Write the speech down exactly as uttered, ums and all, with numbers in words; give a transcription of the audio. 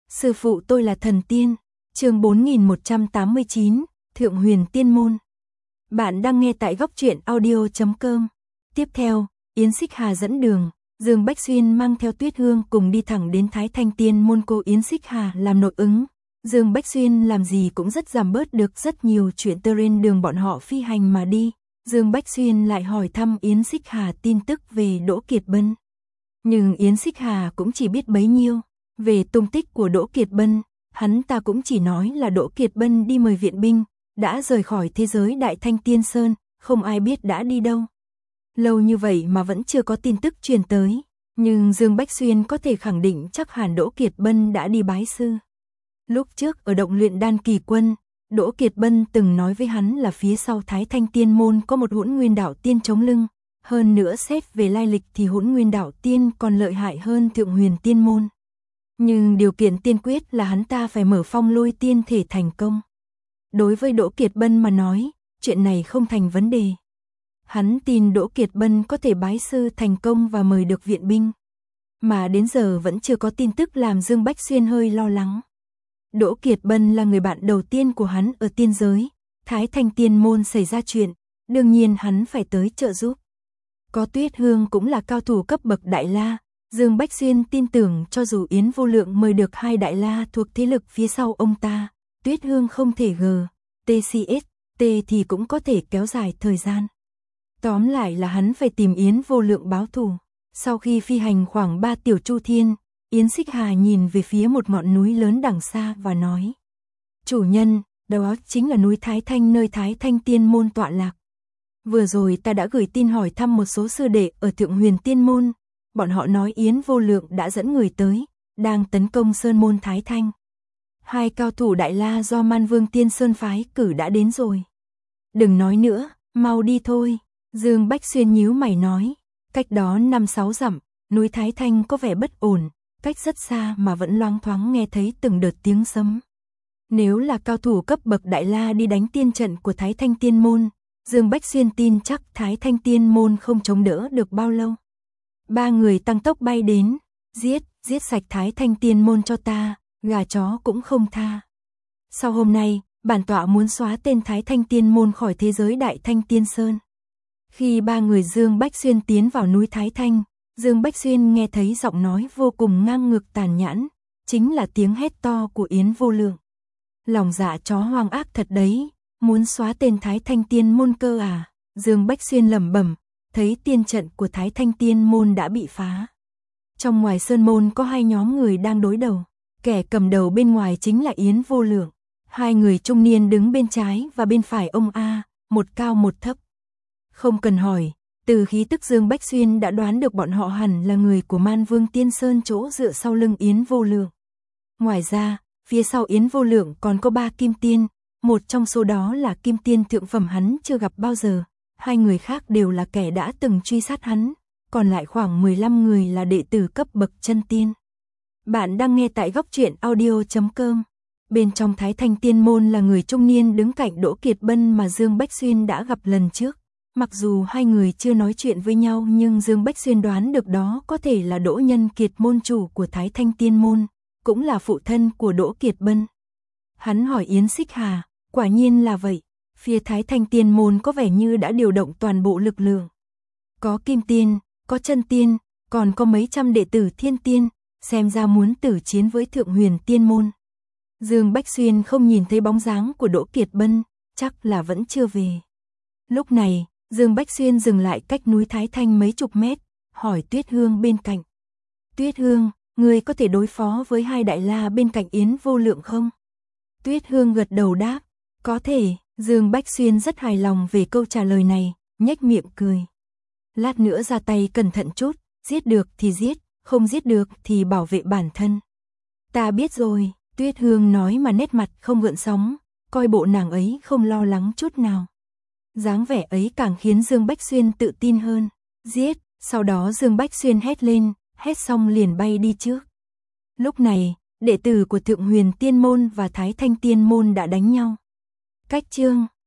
Sư phụ tôi là thần tiên. Chương bốn nghìn một trăm tám mươi chín, Thượng Huyền Tiên Môn. Bạn đang nghe tại góc truyện audio chấm com. Tiếp theo, Yến Xích Hà dẫn đường, Dương Bách Xuyên mang theo Tuyết Hương cùng đi thẳng đến Thái Thanh Tiên Môn. Cô Yến Xích Hà làm nội ứng, Dương Bách Xuyên làm gì cũng rất giảm bớt được rất nhiều chuyện. Trên đường bọn họ phi hành mà đi, Dương Bách Xuyên lại hỏi thăm Yến Xích Hà tin tức về Đỗ Kiệt Bân. Nhưng Yến Xích Hà cũng chỉ biết bấy nhiêu. Về tung tích của Đỗ Kiệt Bân, hắn ta cũng chỉ nói là Đỗ Kiệt Bân đi mời viện binh, đã rời khỏi thế giới Đại Thanh Tiên Sơn, không ai biết đã đi đâu. Lâu như vậy mà vẫn chưa có tin tức truyền tới, nhưng Dương Bách Xuyên có thể khẳng định chắc hẳn Đỗ Kiệt Bân đã đi bái sư. Lúc trước ở động luyện đan kỳ quân, Đỗ Kiệt Bân từng nói với hắn là phía sau Thái Thanh Tiên Môn có một Hỗn Nguyên Đạo Tiên chống lưng, hơn nữa xét về lai lịch thì Hỗn Nguyên Đạo Tiên còn lợi hại hơn Thượng Huyền Tiên Môn. Nhưng điều kiện tiên quyết là hắn ta phải mở phong lôi tiên thể thành công. Đối với Đỗ Kiệt Bân mà nói, chuyện này không thành vấn đề. Hắn tin Đỗ Kiệt Bân có thể bái sư thành công và mời được viện binh. Mà đến giờ vẫn chưa có tin tức làm Dương Bách Xuyên hơi lo lắng. Đỗ Kiệt Bân là người bạn đầu tiên của hắn ở tiên giới. Thái Thanh Tiên Môn xảy ra chuyện, đương nhiên hắn phải tới trợ giúp. Có Tuyết Hương cũng là cao thủ cấp bậc Đại La. Dương Bách Xuyên tin tưởng cho dù Yến Vô Lượng mời được hai Đại La thuộc thế lực phía sau ông ta, Tuyết Hương không thể G, tê xê ét, T thì cũng có thể kéo dài thời gian. Tóm lại là hắn phải tìm Yến Vô Lượng báo thù. Sau khi phi hành khoảng ba tiểu chu thiên, Yến Xích Hà nhìn về phía một ngọn núi lớn đằng xa và nói: Chủ nhân, đó chính là núi Thái Thanh nơi Thái Thanh Tiên Môn tọa lạc. Vừa rồi ta đã gửi tin hỏi thăm một số sư đệ ở Thượng Huyền Tiên Môn. Bọn họ nói Yến Vô Lượng đã dẫn người tới, đang tấn công Sơn Môn Thái Thanh. Hai cao thủ Đại La do Man Vương Tiên Sơn phái cử đã đến rồi. Đừng nói nữa, mau đi thôi. Dương Bách Xuyên nhíu mày nói. Cách đó năm sáu dặm, núi Thái Thanh có vẻ bất ổn, cách rất xa mà vẫn loáng thoáng nghe thấy từng đợt tiếng sấm. Nếu là cao thủ cấp bậc Đại La đi đánh tiên trận của Thái Thanh Tiên Môn, Dương Bách Xuyên tin chắc Thái Thanh Tiên Môn không chống đỡ được bao lâu. Ba người tăng tốc bay đến, giết, giết sạch Thái Thanh Tiên Môn cho ta, gà chó cũng không tha. Sau hôm nay, bản tọa muốn xóa tên Thái Thanh Tiên Môn khỏi thế giới Đại Thanh Tiên Sơn. Khi ba người Dương Bách Xuyên tiến vào núi Thái Thanh, Dương Bách Xuyên nghe thấy giọng nói vô cùng ngang ngược tàn nhẫn, chính là tiếng hét to của Yến Vô Lượng. Lòng dạ chó hoang ác thật đấy, muốn xóa tên Thái Thanh Tiên Môn cơ à? Dương Bách Xuyên lẩm bẩm, thấy tiên trận của Thái Thanh Tiên Môn đã bị phá. Trong ngoài sơn môn có hai nhóm người đang đối đầu, kẻ cầm đầu bên ngoài chính là Yến Vô Lượng. Hai người trung niên đứng bên trái và bên phải ông A, một cao một thấp. Không cần hỏi, từ khí tức Dương Bách Xuyên đã đoán được bọn họ hẳn là người của Man Vương Tiên Sơn chỗ dựa sau lưng Yến Vô Lượng. Ngoài ra, phía sau Yến Vô Lượng còn có ba kim tiên, một trong số đó là kim tiên thượng phẩm hắn chưa gặp bao giờ. Hai người khác đều là kẻ đã từng truy sát hắn, còn lại khoảng mười lăm người là đệ tử cấp bậc chân tiên. Bạn đang nghe tại góc truyện audio chấm com. Bên trong Thái Thanh Tiên Môn là người trung niên đứng cạnh Đỗ Kiệt Bân mà Dương Bách Xuyên đã gặp lần trước. Mặc dù hai người chưa nói chuyện với nhau nhưng Dương Bách Xuyên đoán được đó có thể là Đỗ Nhân Kiệt môn chủ của Thái Thanh Tiên Môn, cũng là phụ thân của Đỗ Kiệt Bân. Hắn hỏi Yến Xích Hà, quả nhiên là vậy. Phía Thái Thanh Tiên Môn có vẻ như đã điều động toàn bộ lực lượng. Có kim tiên, có chân tiên, còn có mấy trăm đệ tử thiên tiên, xem ra muốn tử chiến với Thượng Huyền Tiên Môn. Dương Bách Xuyên không nhìn thấy bóng dáng của Đỗ Kiệt Bân, chắc là vẫn chưa về. Lúc này, Dương Bách Xuyên dừng lại cách núi Thái Thanh mấy chục mét, hỏi Tuyết Hương bên cạnh. Tuyết Hương, ngươi có thể đối phó với hai Đại La bên cạnh Yến Vô Lượng không? Tuyết Hương gật đầu đáp, có thể. Dương Bách Xuyên rất hài lòng về câu trả lời này, nhếch miệng cười. Lát nữa ra tay cẩn thận chút, giết được thì giết, không giết được thì bảo vệ bản thân. Ta biết rồi, Tuyết Hương nói mà nét mặt không gợn sóng, coi bộ nàng ấy không lo lắng chút nào. Dáng vẻ ấy càng khiến Dương Bách Xuyên tự tin hơn. Giết, sau đó Dương Bách Xuyên hét lên, hét xong liền bay đi trước. Lúc này, đệ tử của Thượng Huyền Tiên Môn và Thái Thanh Tiên Môn đã đánh nhau. Cách chương